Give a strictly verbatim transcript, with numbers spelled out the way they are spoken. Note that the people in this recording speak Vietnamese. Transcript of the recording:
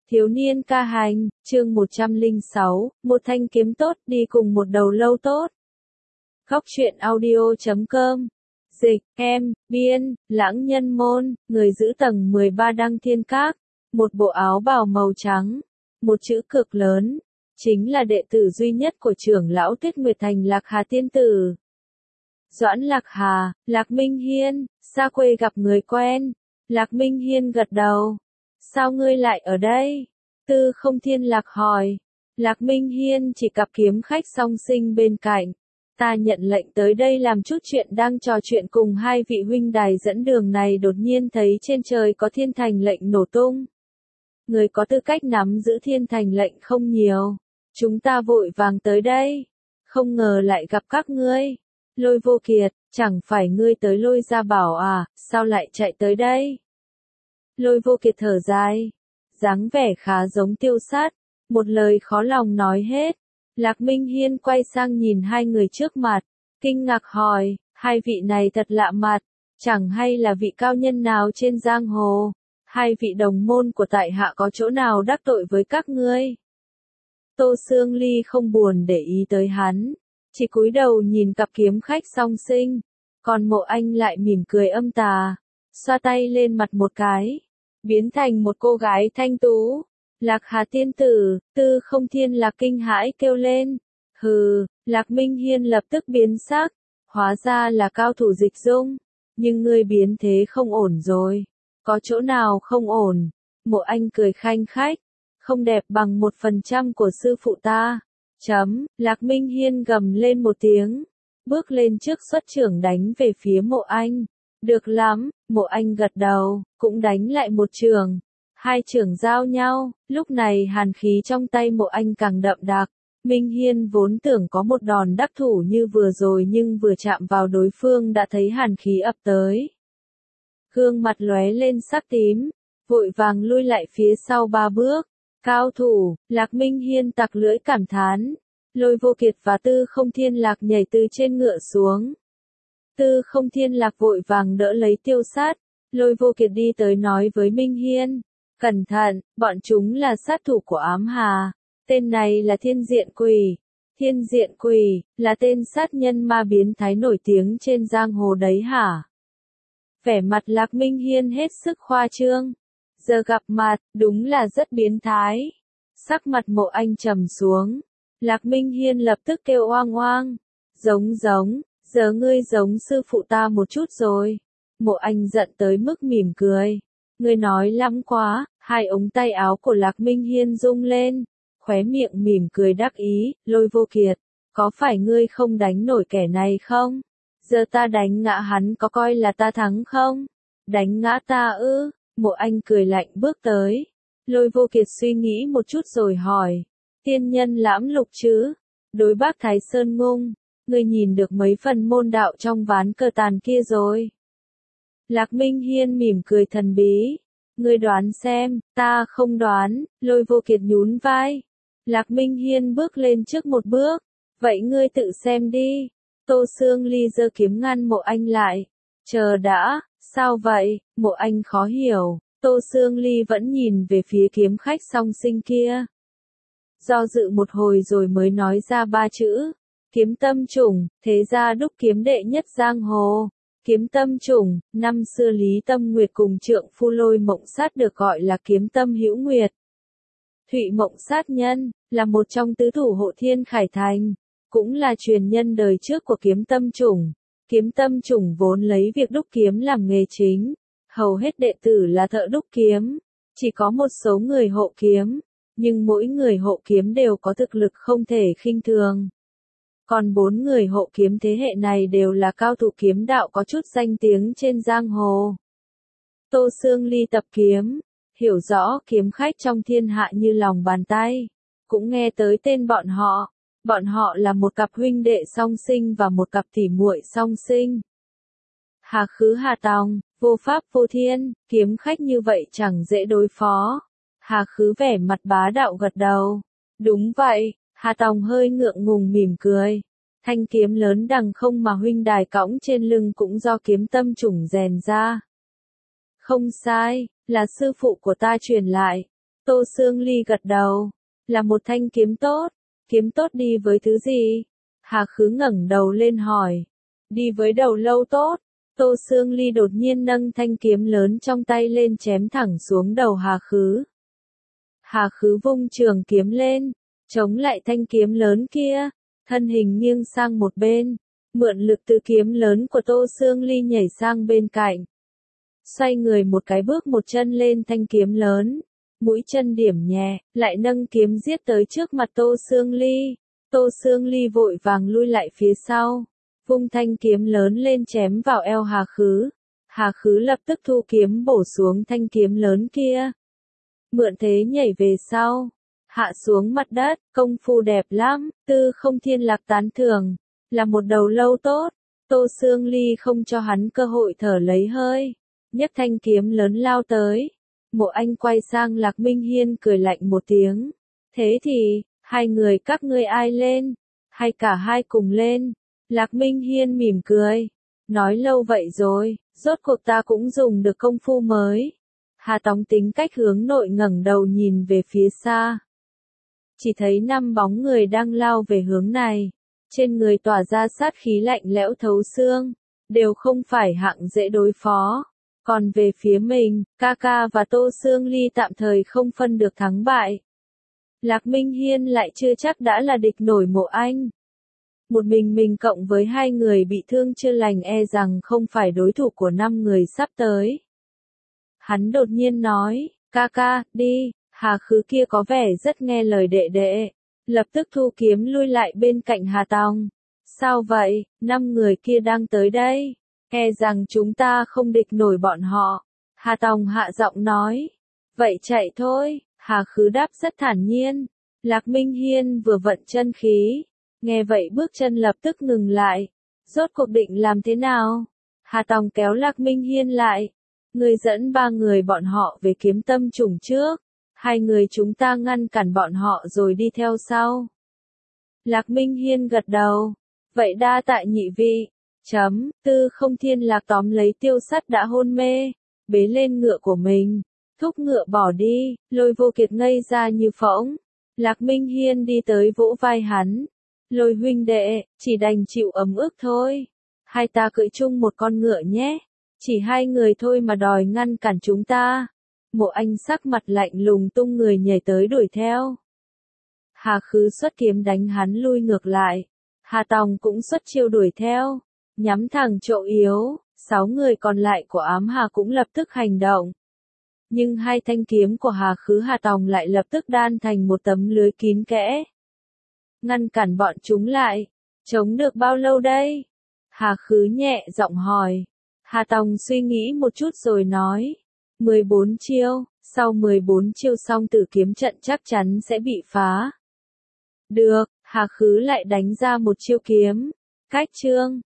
Thiếu niên ca hành, chương một trăm lẻ sáu, một thanh kiếm tốt đi cùng một đầu lâu tốt. Góc truyện audio chấm com. Dịch, em, biên, lãng nhân môn, người giữ tầng mười ba Đăng Thiên Các. Một bộ áo bào màu trắng. Một chữ cực lớn. Chính là đệ tử duy nhất của trưởng lão Tuyết Nguyệt Thành Lạc Hà Tiên Tử. Doãn Lạc Hà, Lạc Minh Hiên, xa quê gặp người quen. Lạc Minh Hiên gật đầu. Sao ngươi lại ở đây? Tư Không Thiên Lạc hỏi. Lạc Minh Hiên chỉ cặp kiếm khách song sinh bên cạnh. Ta nhận lệnh tới đây làm chút chuyện, đang trò chuyện cùng hai vị huynh đài dẫn đường này đột nhiên thấy trên trời có thiên thành lệnh nổ tung. Người có tư cách nắm giữ thiên thành lệnh không nhiều. Chúng ta vội vàng tới đây. Không ngờ lại gặp các ngươi. Lôi Vô Kiệt, chẳng phải ngươi tới Lôi Gia Bảo à, sao lại chạy tới đây? Lôi Vô Kiệt thở dài, dáng vẻ khá giống Tiêu Sát, một lời khó lòng nói hết. Lạc Minh Hiên quay sang nhìn hai người trước mặt, kinh ngạc hỏi, hai vị này thật lạ mặt, chẳng hay là vị cao nhân nào trên giang hồ, hai vị đồng môn của tại hạ có chỗ nào đắc tội với các ngươi? Tô Sương Ly không buồn để ý tới hắn, chỉ cúi đầu nhìn cặp kiếm khách song sinh, còn Mộ Anh lại mỉm cười âm tà, xoa tay lên mặt một cái, biến thành một cô gái thanh tú. Lạc Hà Tiên Tử, Tư Không Thiên Lạc kinh hãi kêu lên. Hừ, Lạc Minh Hiên lập tức biến sắc, hóa ra là cao thủ dịch dung, nhưng ngươi biến thế không ổn rồi. Có chỗ nào không ổn? Mộ Anh cười khanh khách, không đẹp bằng một phần trăm của sư phụ ta. Chấm, Lạc Minh Hiên gầm lên một tiếng, bước lên trước xuất trưởng đánh về phía Mộ Anh. Được lắm, Mộ Anh gật đầu, cũng đánh lại một trường. Hai trưởng giao nhau, lúc này hàn khí trong tay Mộ Anh càng đậm đặc. Minh Hiên vốn tưởng có một đòn đắc thủ như vừa rồi, nhưng vừa chạm vào đối phương đã thấy hàn khí ập tới. Gương mặt lóe lên sắc tím, vội vàng lui lại phía sau ba bước. Cao thủ, Lạc Minh Hiên tặc lưỡi cảm thán. Lôi Vô Kiệt và Tư Không Thiên Lạc nhảy từ trên ngựa xuống. Tư Không Thiên Lạc vội vàng đỡ lấy Tiêu Sát. Lôi Vô Kiệt đi tới nói với Minh Hiên. Cẩn thận, bọn chúng là sát thủ của Ám Hà. Tên này là Thiên Diện Quỷ. Thiên Diện Quỷ, là tên sát nhân ma biến thái nổi tiếng trên giang hồ đấy hả? Vẻ mặt Lạc Minh Hiên hết sức khoa trương. Giờ gặp mặt, đúng là rất biến thái. Sắc mặt Mộ Anh trầm xuống. Lạc Minh Hiên lập tức kêu oang oang. Giống giống, giờ ngươi giống sư phụ ta một chút rồi. Mộ Anh giận tới mức mỉm cười. Ngươi nói lắm quá, hai ống tay áo của Lạc Minh Hiên rung lên, khóe miệng mỉm cười đắc ý. Lôi Vô Kiệt, có phải ngươi không đánh nổi kẻ này không? Giờ ta đánh ngã hắn có coi là ta thắng không? Đánh ngã ta ư? Mộ Anh cười lạnh bước tới. Lôi Vô Kiệt suy nghĩ một chút rồi hỏi, tiên nhân lãm lục chứ? Đối bác Thái Sơn Ngung, ngươi nhìn được mấy phần môn đạo trong ván cờ tàn kia rồi? Lạc Minh Hiên mỉm cười thần bí. Ngươi đoán xem, ta không đoán. Lôi Vô Kiệt nhún vai. Lạc Minh Hiên bước lên trước một bước. Vậy ngươi tự xem đi. Tô Sương Ly giơ kiếm ngăn Mộ Anh lại. Chờ đã, sao vậy? Mộ Anh khó hiểu. Tô Sương Ly vẫn nhìn về phía kiếm khách song sinh kia. Do dự một hồi rồi mới nói ra ba chữ. Kiếm Tâm Chủng, thế ra đúc kiếm đệ nhất giang hồ. Kiếm Tâm Chủng, năm xưa Lý Tâm Nguyệt cùng trượng phu Lôi Mộng Sát được gọi là Kiếm Tâm Hữu Nguyệt. Thụy Mộng Sát Nhân, là một trong tứ thủ hộ Thiên Khải Thành, cũng là truyền nhân đời trước của Kiếm Tâm Chủng. Kiếm Tâm Chủng vốn lấy việc đúc kiếm làm nghề chính, hầu hết đệ tử là thợ đúc kiếm, chỉ có một số người hộ kiếm, nhưng mỗi người hộ kiếm đều có thực lực không thể khinh thường. Còn bốn người hộ kiếm thế hệ này đều là cao thủ kiếm đạo có chút danh tiếng trên giang hồ. Tô Sương Ly tập kiếm, hiểu rõ kiếm khách trong thiên hạ như lòng bàn tay, cũng nghe tới tên bọn họ. Bọn họ là một cặp huynh đệ song sinh và một cặp tỉ muội song sinh. Hà Khứ Hà Tòng, vô pháp vô thiên, kiếm khách như vậy chẳng dễ đối phó. Hà Khứ vẻ mặt bá đạo gật đầu. Đúng vậy. Hà Tòng hơi ngượng ngùng mỉm cười. Thanh kiếm lớn đằng không mà huynh đài cõng trên lưng cũng do Kiếm Tâm Chủng rèn ra. Không sai, là sư phụ của ta truyền lại. Tô Sương Ly gật đầu. Là một thanh kiếm tốt. Kiếm tốt đi với thứ gì? Hà Khứ ngẩng đầu lên hỏi. Đi với đầu lâu tốt. Tô Sương Ly đột nhiên nâng thanh kiếm lớn trong tay lên chém thẳng xuống đầu Hà Khứ. Hà Khứ vung trường kiếm lên, chống lại thanh kiếm lớn kia, thân hình nghiêng sang một bên, mượn lực từ kiếm lớn của Tô Sương Ly nhảy sang bên cạnh. Xoay người một cái bước một chân lên thanh kiếm lớn, mũi chân điểm nhẹ, lại nâng kiếm giết tới trước mặt Tô Sương Ly. Tô Sương Ly vội vàng lui lại phía sau, vung thanh kiếm lớn lên chém vào eo Hà Khứ. Hà Khứ lập tức thu kiếm bổ xuống thanh kiếm lớn kia. Mượn thế nhảy về sau, hạ xuống mặt đất, công phu đẹp lắm, Tư Không Thiên Lạc tán thưởng, là một đầu lâu tốt. Tô Sương Ly không cho hắn cơ hội thở lấy hơi, nhấc thanh kiếm lớn lao tới. Mộ Anh quay sang Lạc Minh Hiên cười lạnh một tiếng. Thế thì, hai người các ngươi ai lên? Hay cả hai cùng lên? Lạc Minh Hiên mỉm cười. Nói lâu vậy rồi, rốt cuộc ta cũng dùng được công phu mới. Hà Tòng tính cách hướng nội ngẩng đầu nhìn về phía xa. Chỉ thấy năm bóng người đang lao về hướng này. Trên người tỏa ra sát khí lạnh lẽo thấu xương. Đều không phải hạng dễ đối phó. Còn về phía mình, ca ca và Tô Sương Ly tạm thời không phân được thắng bại. Lạc Minh Hiên lại chưa chắc đã là địch nổi Mộ Anh. Một mình mình cộng với hai người bị thương chưa lành e rằng không phải đối thủ của năm người sắp tới. Hắn đột nhiên nói, ca ca, đi, Hà Khứ kia có vẻ rất nghe lời đệ đệ. Lập tức thu kiếm lui lại bên cạnh Hà Tòng. Sao vậy, năm người kia đang tới đây. E rằng chúng ta không địch nổi bọn họ. Hà Tòng hạ giọng nói. Vậy chạy thôi, Hà Khứ đáp rất thản nhiên. Lạc Minh Hiên vừa vận chân khí. Nghe vậy bước chân lập tức ngừng lại. Rốt cuộc định làm thế nào? Hà Tòng kéo Lạc Minh Hiên lại. Người dẫn ba người bọn họ về Kiếm Tâm Trùng trước. Hai người chúng ta ngăn cản bọn họ rồi đi theo sau. Lạc Minh Hiên gật đầu. Vậy đa tại nhị vị. Chấm, Tư Không Thiên Lạc tóm lấy Tiêu Sắt đã hôn mê. Bế lên ngựa của mình. Thúc ngựa bỏ đi, Lôi Vô Kiệt ngây ra như phỗng. Lạc Minh Hiên đi tới vỗ vai hắn. Lôi huynh đệ, chỉ đành chịu ấm ức thôi. Hai ta cưỡi chung một con ngựa nhé. Chỉ hai người thôi mà đòi ngăn cản chúng ta. Mộ Anh sắc mặt lạnh lùng tung người nhảy tới đuổi theo. Hà Khứ xuất kiếm đánh hắn lui ngược lại. Hà Tòng cũng xuất chiêu đuổi theo. Nhắm thẳng chỗ yếu, sáu người còn lại của ám Hà cũng lập tức hành động. Nhưng hai thanh kiếm của Hà Khứ Hà Tòng lại lập tức đan thành một tấm lưới kín kẽ. Ngăn cản bọn chúng lại. Chống được bao lâu đây? Hà Khứ nhẹ giọng hỏi. Hà Tòng suy nghĩ một chút rồi nói. mười bốn chiêu, sau mười bốn chiêu xong tử kiếm trận chắc chắn sẽ bị phá. Được, Hà Khứ lại đánh ra một chiêu kiếm. Cách chương.